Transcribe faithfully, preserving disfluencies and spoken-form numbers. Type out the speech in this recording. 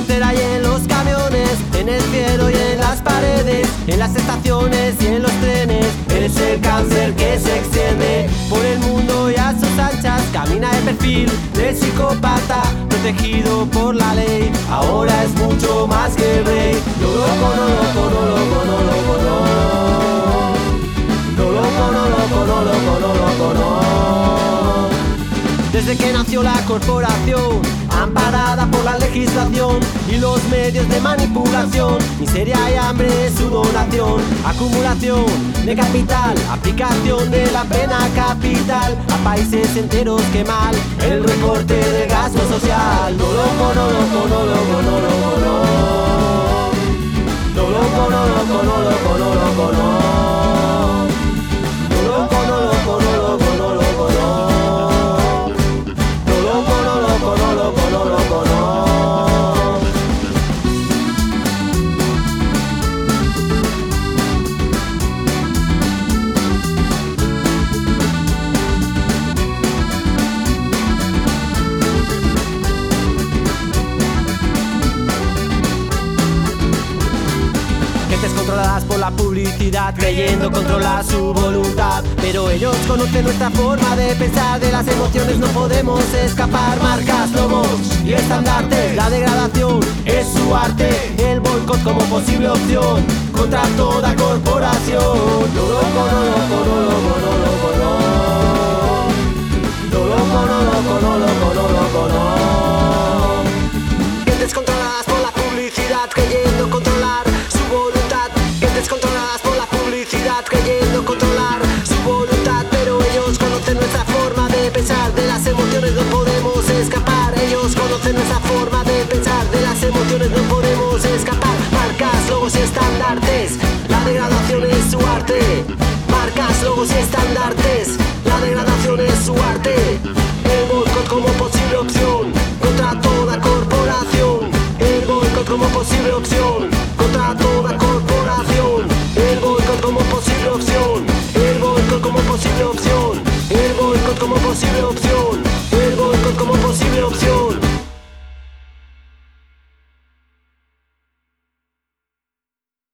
carretera y en los camiones, en el cielo y en las paredes, en las estaciones y en los trenes. Eres el cáncer que se extiende por el mundo y a sus anchas. Camina de perfil de psicópata, protegido por la ley. Ahora es mucho más que el rey. No loco, no loco, no loco, no loco, no. No loco, no loco, no loco, no loco, no. Desde que nació la corporación, amparada por la legislación y los medios de manipulación, miseria y hambre es su donación. Acumulación de capital, aplicación de la pena capital a países enteros, que mal el recorte del gasto social. No loco, no loco, no loco, no loco, no. No loco, no loco, no loco, no loco, no. No loco, no loco, no loco, no loco, no. Gentes controladas por la publicidad, creyendo controlar su voluntad, pero ellos conocen nuestra forma de pensar. De las emociones no podemos escapar. Marcas, logos y estandartes, la degradación es su arte. El boicot como posible opción contra toda corporación. No loco, no loco, no loco, no loco, no. No loco, no loco, no loco, no loco, no. Gentes controladas por la publicidad, creyendo controlar su voluntad. Gentes controladas por la publicidad, creyendo controlar su voluntad, pero ellos conocen nuestra forma de pensar. De las emociones no podemos escapar. Ellos conocen nuestra forma de pensar. De las emociones no podemos escapar. Marcas, logos y estandartes,